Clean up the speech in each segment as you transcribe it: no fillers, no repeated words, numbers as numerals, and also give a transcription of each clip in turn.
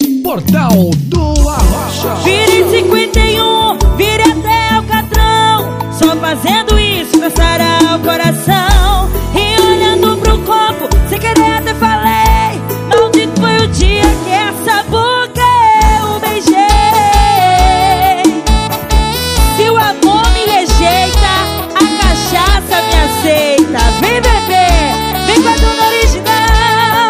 Portal do Arrocha. Virei 51, virei até Alcatrão, só fazendo isso pra sarar o coração. E olhando pro copo, sem querer até falei, maldito foi o dia que essa boca eu beijei. Se o amor me rejeita, a cachaça me aceita. Vem beber, vem com a dona original.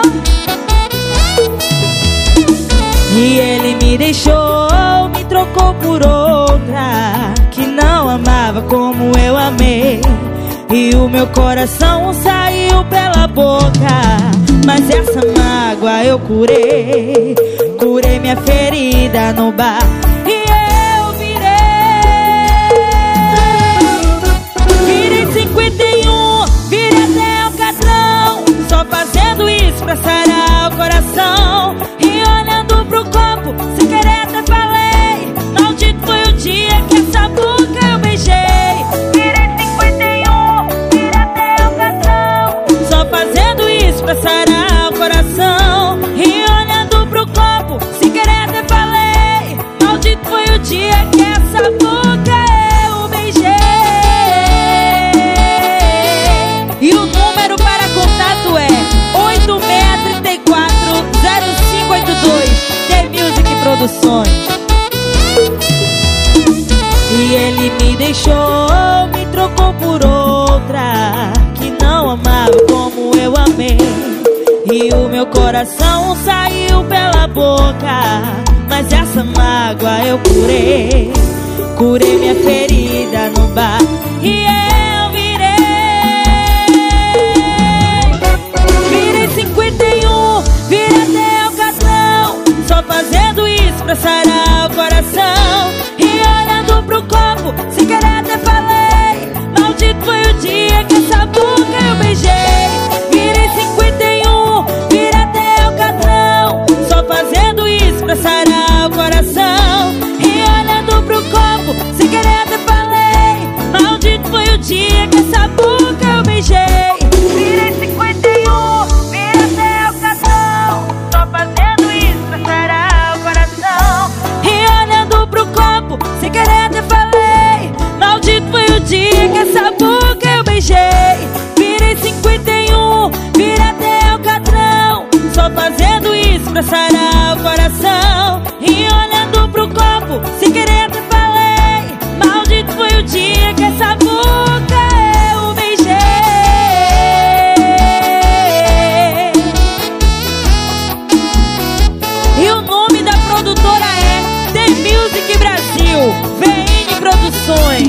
E ele me deixou, me trocou por outra que não amava como eu amei. E o meu coração saiu pela boca, mas essa mágoa eu curei. Curei minha ferida no bar e eu virei 51, virei até Alcatrão, só fazendo isso pra sarar o coração. E olhando pro copo, sem querer até falei, maldito foi o dia que essa boca eu beijei. Virei 51, virei até Alcatrão, só fazendo isso pra sarar o coração. E olhando pro copo, sem querer até falei, maldito foi o dia que essa boca eu beijei. E o número para contato é 8634-0582, The Music Produções. E ele me deixou, me trocou por outra que não amava como eu amei. E o meu coração saiu pela boca, mas essa mágoa eu curei. Curei minha ferida no bar e eu virei 51, virei até Alcatrão, só fazendo isso pra sarar o coração. E olhando pro copo, sem querer até falei, maldito foi o dia que essa boca eu beijei. Virei 51, virei até Alcatrão, só fazendo isso pra sarar o coração. E olhando pro copo, sem querer até falei, maldito foi o dia que essa boca eu beijei. Virei 51, virei até Alcatrão, só fazendo isso pra sarar o coração. E olhando pro copo, sem querer até falei, maldito foi o dia que essa boca eu beijei. Virei 51, virei até Alcatrão, só fazendo isso pra sarar o coração. E olhando pro copo, sem querer até falei, maldito foi o dia que essa boca eu beijei. E o nome da produtora é The Music Brasil, VN Produções.